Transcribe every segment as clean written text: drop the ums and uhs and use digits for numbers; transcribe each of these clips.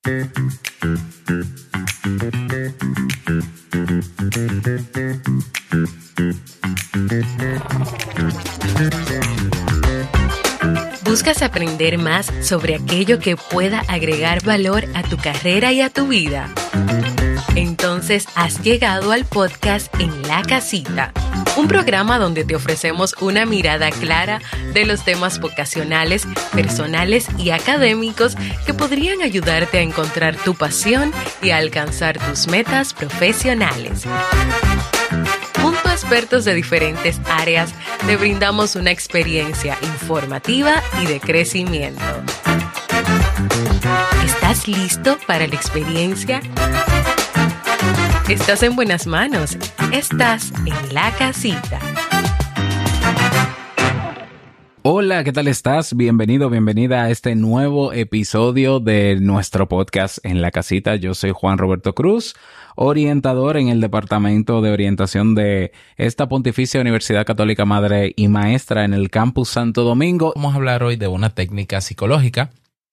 ¿Buscas aprender más sobre aquello que pueda agregar valor a tu carrera y a tu vida? Entonces has llegado al podcast En la Casita, un programa donde te ofrecemos una mirada clara de los temas vocacionales, personales y académicos que podrían ayudarte a encontrar tu pasión y a alcanzar tus metas profesionales. Junto a expertos de diferentes áreas, te brindamos una experiencia informativa y de crecimiento. ¿Estás listo para la experiencia? Estás en buenas manos. Estás en la casita. Hola, ¿qué tal estás? Bienvenido, bienvenida a este nuevo episodio de nuestro podcast En la Casita. Yo soy Juan Roberto Cruz, orientador en el Departamento de Orientación de esta Pontificia Universidad Católica Madre y Maestra en el Campus Santo Domingo. Vamos a hablar hoy de una técnica psicológica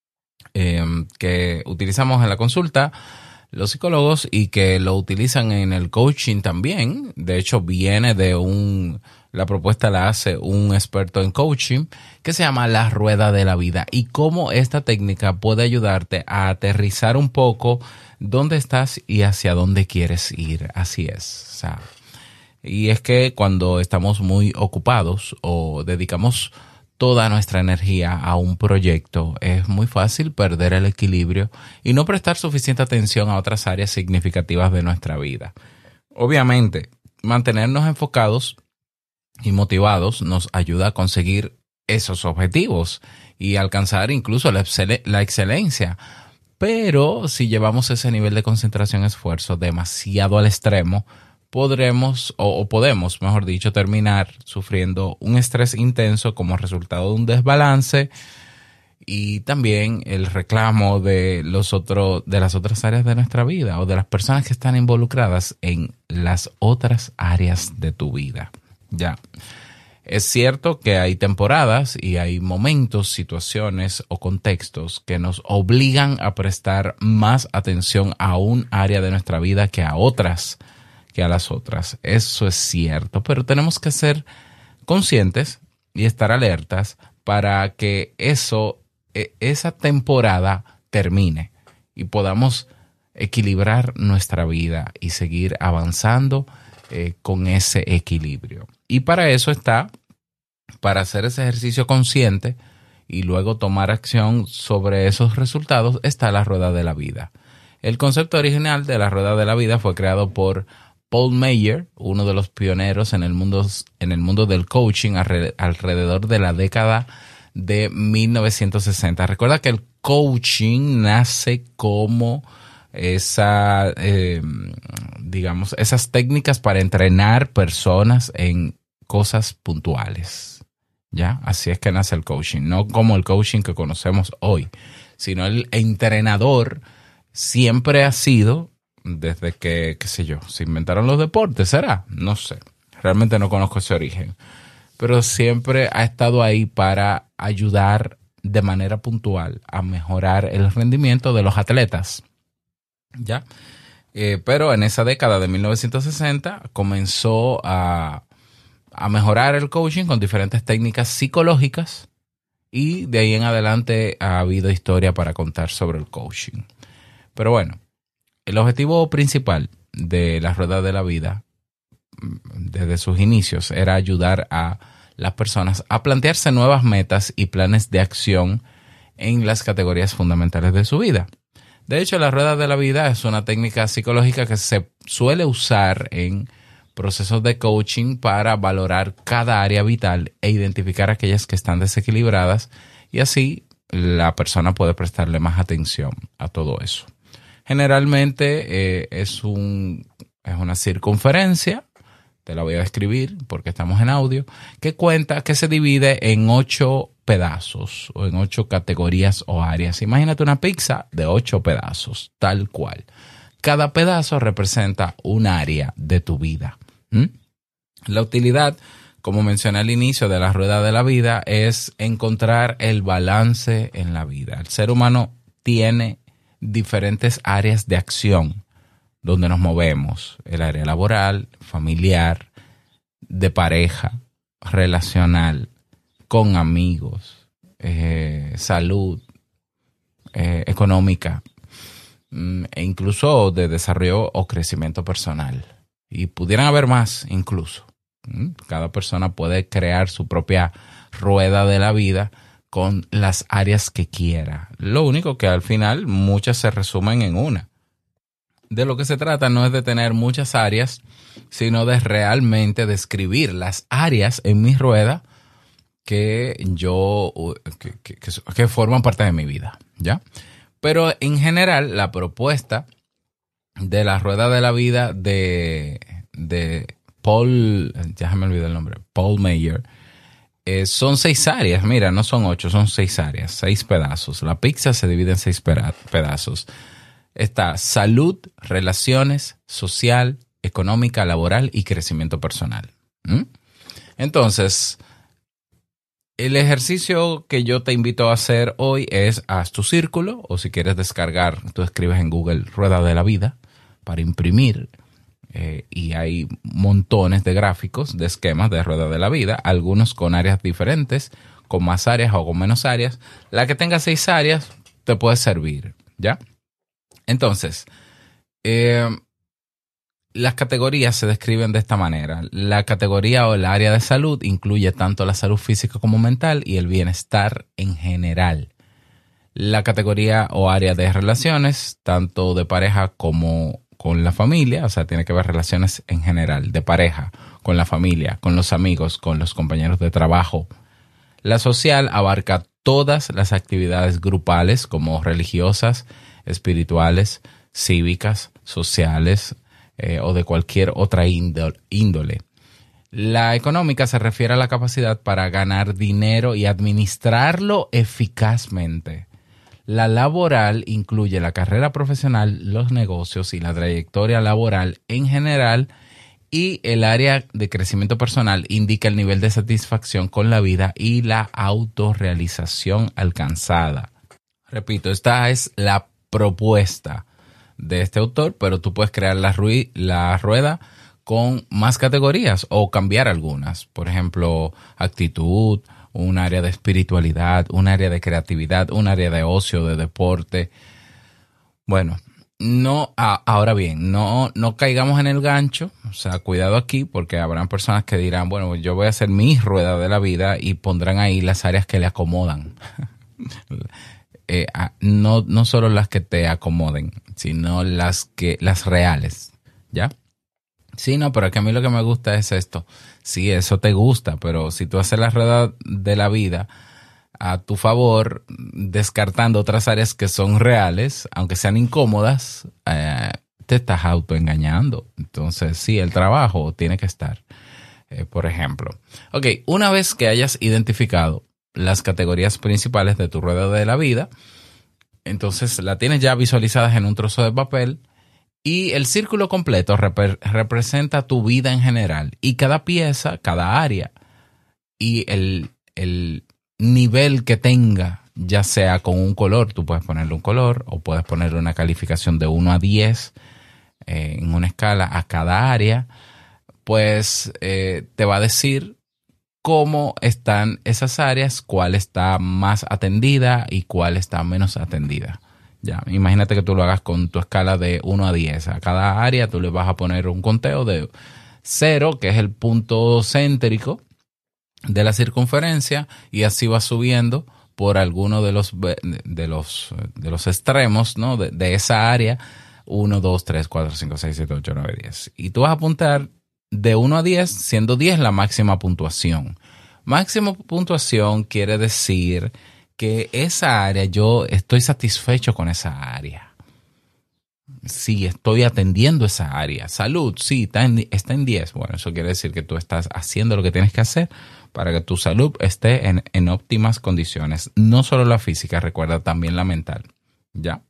que utilizamos en la consulta los psicólogos y que lo utilizan en el coaching también. De hecho, viene de la propuesta la hace un experto en coaching que se llama la rueda de la vida, y cómo esta técnica puede ayudarte a aterrizar un poco dónde estás y hacia dónde quieres ir. Así es. Y es que cuando estamos muy ocupados o dedicamos toda nuestra energía a un proyecto, es muy fácil perder el equilibrio y no prestar suficiente atención a otras áreas significativas de nuestra vida. Obviamente, mantenernos enfocados y motivados nos ayuda a conseguir esos objetivos y alcanzar incluso la excelencia. Pero si llevamos ese nivel de concentración y esfuerzo demasiado al extremo, podemos, mejor dicho, terminar sufriendo un estrés intenso como resultado de un desbalance y también el reclamo de las otras áreas de nuestra vida o de las personas que están involucradas en las otras áreas de tu vida. Ya. Es cierto que hay temporadas y hay momentos, situaciones o contextos que nos obligan a prestar más atención a un área de nuestra vida que a las otras. Eso es cierto, pero tenemos que ser conscientes y estar alertas para que esa temporada termine y podamos equilibrar nuestra vida y seguir avanzando con ese equilibrio. Y para hacer ese ejercicio consciente y luego tomar acción sobre esos resultados, está la rueda de la vida. El concepto original de la rueda de la vida fue creado por Paul Meyer, uno de los pioneros en el mundo del coaching alrededor de la década de 1960. Recuerda que el coaching nace como esas técnicas para entrenar personas en cosas puntuales. ¿Ya? Así es que nace el coaching, no como el coaching que conocemos hoy, sino el entrenador siempre ha sido, desde que, se inventaron los deportes, ¿será? No sé, realmente no conozco ese origen, pero siempre ha estado ahí para ayudar de manera puntual a mejorar el rendimiento de los atletas, ¿ya? Pero en esa década de 1960 comenzó a mejorar el coaching con diferentes técnicas psicológicas y de ahí en adelante ha habido historia para contar sobre el coaching. Pero bueno, el objetivo principal de la rueda de la vida desde sus inicios era ayudar a las personas a plantearse nuevas metas y planes de acción en las categorías fundamentales de su vida. De hecho, la rueda de la vida es una técnica psicológica que se suele usar en procesos de coaching para valorar cada área vital e identificar aquellas que están desequilibradas, y así la persona puede prestarle más atención a todo eso. Generalmente es una circunferencia, te la voy a describir porque estamos en audio, que se divide en 8 pedazos o en 8 categorías o áreas. Imagínate una pizza de 8 pedazos, tal cual. Cada pedazo representa un área de tu vida. La utilidad, como mencioné al inicio de la rueda de la vida, es encontrar el balance en la vida. El ser humano tiene diferentes áreas de acción donde nos movemos. El área laboral, familiar, de pareja, relacional, con amigos, salud, económica, e incluso de desarrollo o crecimiento personal. Y pudieran haber más incluso. Cada persona puede crear su propia rueda de la vida con las áreas que quiera. Lo único que al final muchas se resumen en una. De lo que se trata no es de tener muchas áreas, sino de realmente describir las áreas en mi rueda que forman parte de mi vida, ¿ya? Pero en general, la propuesta de la rueda de la vida de Paul, ya me olvidé el nombre, Paul Meyer, son 6 áreas. Mira, no son 8, son 6 áreas, 6 pedazos. La pizza se divide en 6 pedazos. Está salud, relaciones, social, económica, laboral y crecimiento personal. Entonces, el ejercicio que yo te invito a hacer hoy es haz tu círculo, o si quieres descargar, tú escribes en Google Rueda de la Vida para imprimir, y hay montones de gráficos, de esquemas de Rueda de la Vida, algunos con áreas diferentes, con más áreas o con menos áreas. La que tenga 6 áreas te puede servir, ¿ya? Entonces, las categorías se describen de esta manera. La categoría o el área de salud incluye tanto la salud física como mental y el bienestar en general. La categoría o área de relaciones, tanto de pareja como con la familia, o sea, tiene que ver relaciones en general, de pareja, con la familia, con los amigos, con los compañeros de trabajo. La social abarca todas las actividades grupales como religiosas, espirituales, cívicas, sociales o de cualquier otra índole. La económica se refiere a la capacidad para ganar dinero y administrarlo eficazmente. La laboral incluye la carrera profesional, los negocios y la trayectoria laboral en general, y el área de crecimiento personal indica el nivel de satisfacción con la vida y la autorrealización alcanzada. Repito, esta es la propuesta de este autor, pero tú puedes crear la rueda con más categorías o cambiar algunas. Por ejemplo, actitud, un área de espiritualidad, un área de creatividad, un área de ocio, de deporte. Bueno, ahora bien, no caigamos en el gancho, o sea, cuidado aquí, porque habrán personas que dirán, bueno, yo voy a hacer mi rueda de la vida y pondrán ahí las áreas que le acomodan. No solo las que te acomoden, sino las reales, ¿ya? Sí, no, pero que a mí lo que me gusta es esto. Sí, eso te gusta, pero si tú haces la rueda de la vida a tu favor, descartando otras áreas que son reales, aunque sean incómodas, te estás autoengañando. Entonces, sí, el trabajo tiene que estar, por ejemplo. Ok, una vez que hayas identificado las categorías principales de tu rueda de la vida, entonces la tienes ya visualizadas en un trozo de papel, y el círculo completo representa tu vida en general, y cada pieza, cada área y el nivel que tenga, ya sea con un color, tú puedes ponerle un color o puedes ponerle una calificación de 1 a 10 en una escala a cada área, pues te va a decir cómo están esas áreas, cuál está más atendida y cuál está menos atendida. Ya, imagínate que tú lo hagas con tu escala de 1 a 10. A cada área tú le vas a poner un conteo de 0, que es el punto céntrico de la circunferencia, y así va subiendo por alguno de los extremos, ¿no? de esa área, 1, 2, 3, 4, 5, 6, 7, 8, 9, 10. Y tú vas a apuntar de 1 a 10, siendo 10 la máxima puntuación. Máxima puntuación quiere decir que esa área, yo estoy satisfecho con esa área. Sí, estoy atendiendo esa área. Salud, sí, está en 10. Bueno, eso quiere decir que tú estás haciendo lo que tienes que hacer para que tu salud esté en óptimas condiciones. No solo la física, recuerda, también la mental. ¿Ya?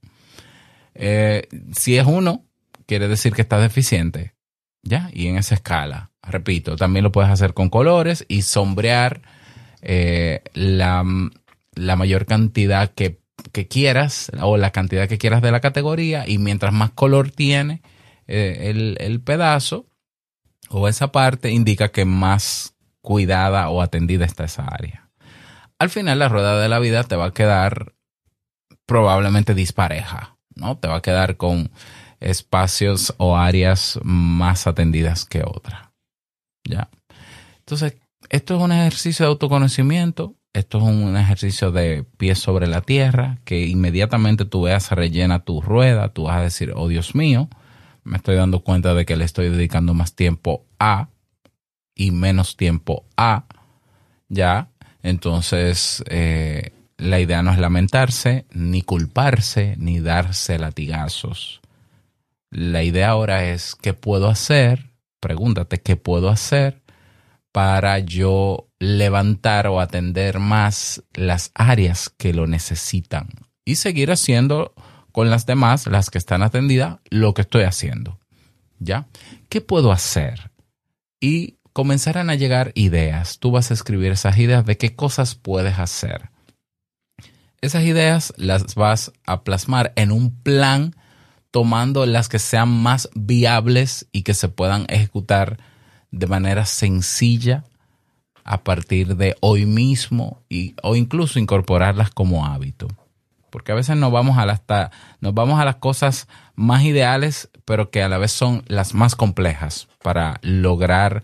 Si es 1, quiere decir que estás deficiente. ¿Ya? Y en esa escala, repito, también lo puedes hacer con colores y sombrear la mayor cantidad que que quieras o la cantidad que quieras de la categoría, y mientras más color tiene el pedazo o esa parte, indica que más cuidada o atendida está esa área. Al final, la rueda de la vida te va a quedar probablemente dispareja, ¿no? Te va a quedar con espacios o áreas más atendidas que otra. ¿Ya? Entonces, esto es un ejercicio de autoconocimiento. Esto es un ejercicio de pies sobre la tierra, que inmediatamente tú veas rellena tu rueda, tú vas a decir, oh Dios mío, me estoy dando cuenta de que le estoy dedicando más tiempo a y menos tiempo a, ¿ya? Entonces, la idea no es lamentarse, ni culparse, ni darse latigazos. La idea ahora es, ¿qué puedo hacer? Pregúntate, ¿qué puedo hacer para yo levantar o atender más las áreas que lo necesitan? Y seguir haciendo con las demás, las que están atendidas, lo que estoy haciendo. ¿Ya? ¿Qué puedo hacer? Y comenzarán a llegar ideas. Tú vas a escribir esas ideas de qué cosas puedes hacer. Esas ideas las vas a plasmar en un plan, tomando las que sean más viables y que se puedan ejecutar de manera sencilla a partir de hoy mismo, o incluso incorporarlas como hábito. Porque a veces nos vamos a las cosas más ideales, pero que a la vez son las más complejas para lograr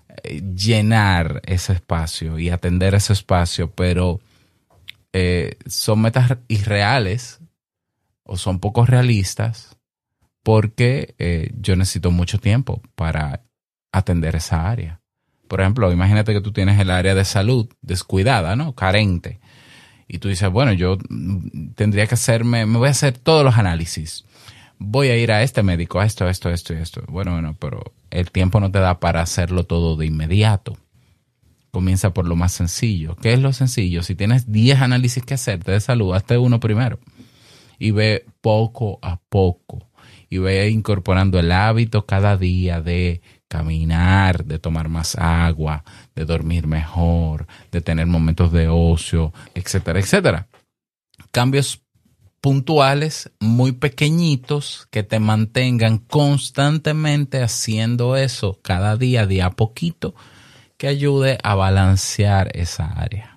llenar ese espacio y atender ese espacio, pero son metas irreales o son poco realistas, porque yo necesito mucho tiempo para atender esa área. Por ejemplo, imagínate que tú tienes el área de salud descuidada, ¿no? Carente. Y tú dices, bueno, yo tendría que me voy a hacer todos los análisis. Voy a ir a este médico, a esto. Bueno, pero el tiempo no te da para hacerlo todo de inmediato. Comienza por lo más sencillo. ¿Qué es lo sencillo? Si tienes 10 análisis que hacerte de salud, hazte uno primero. Y ve poco a poco. Y ve incorporando el hábito cada día de caminar, de tomar más agua, de dormir mejor, de tener momentos de ocio, etcétera, etcétera. Cambios puntuales, muy pequeñitos, que te mantengan constantemente haciendo eso cada día, de a poquito, que ayude a balancear esa área.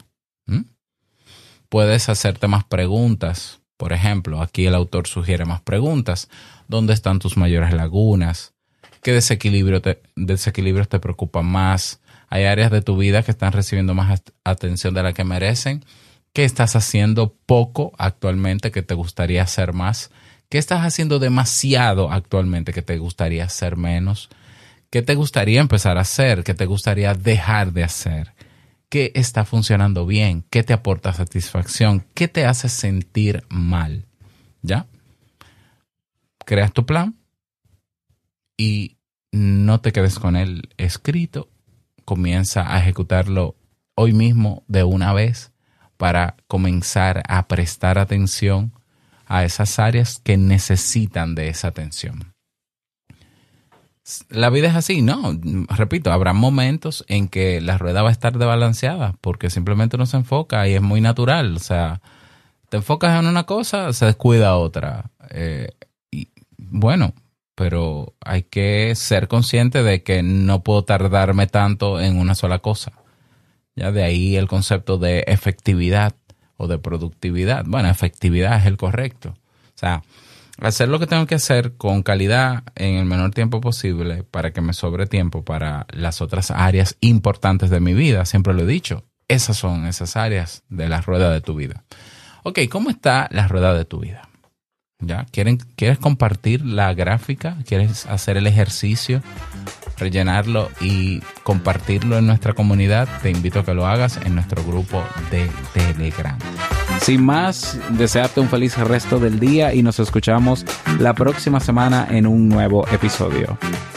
Puedes hacerte más preguntas. Por ejemplo, aquí el autor sugiere más preguntas. ¿Dónde están tus mayores lagunas? ¿Qué desequilibrios te preocupan más? ¿Hay áreas de tu vida que están recibiendo más atención de la que merecen? ¿Qué estás haciendo poco actualmente que te gustaría hacer más? ¿Qué estás haciendo demasiado actualmente que te gustaría hacer menos? ¿Qué te gustaría empezar a hacer? ¿Qué te gustaría dejar de hacer? ¿Qué está funcionando bien? ¿Qué te aporta satisfacción? ¿Qué te hace sentir mal? ¿Ya? Creas tu plan y no te quedes con él escrito. Comienza a ejecutarlo hoy mismo de una vez para comenzar a prestar atención a esas áreas que necesitan de esa atención. La vida es así, ¿no? Repito, habrá momentos en que la rueda va a estar desbalanceada porque simplemente no se enfoca y es muy natural. O sea, te enfocas en una cosa, se descuida otra. Y bueno, pero hay que ser consciente de que no puedo tardarme tanto en una sola cosa. Ya de ahí el concepto de efectividad o de productividad. Bueno, efectividad es el correcto. O sea, hacer lo que tengo que hacer con calidad en el menor tiempo posible para que me sobre tiempo para las otras áreas importantes de mi vida. Siempre lo he dicho. Esas son esas áreas de la rueda de tu vida. Ok, ¿cómo está la rueda de tu vida? ¿Ya? ¿Quieres compartir la gráfica? ¿Quieres hacer el ejercicio? Rellenarlo y compartirlo en nuestra comunidad. Te invito a que lo hagas en nuestro grupo de Telegram. Sin más, desearte un feliz resto del día y nos escuchamos la próxima semana en un nuevo episodio.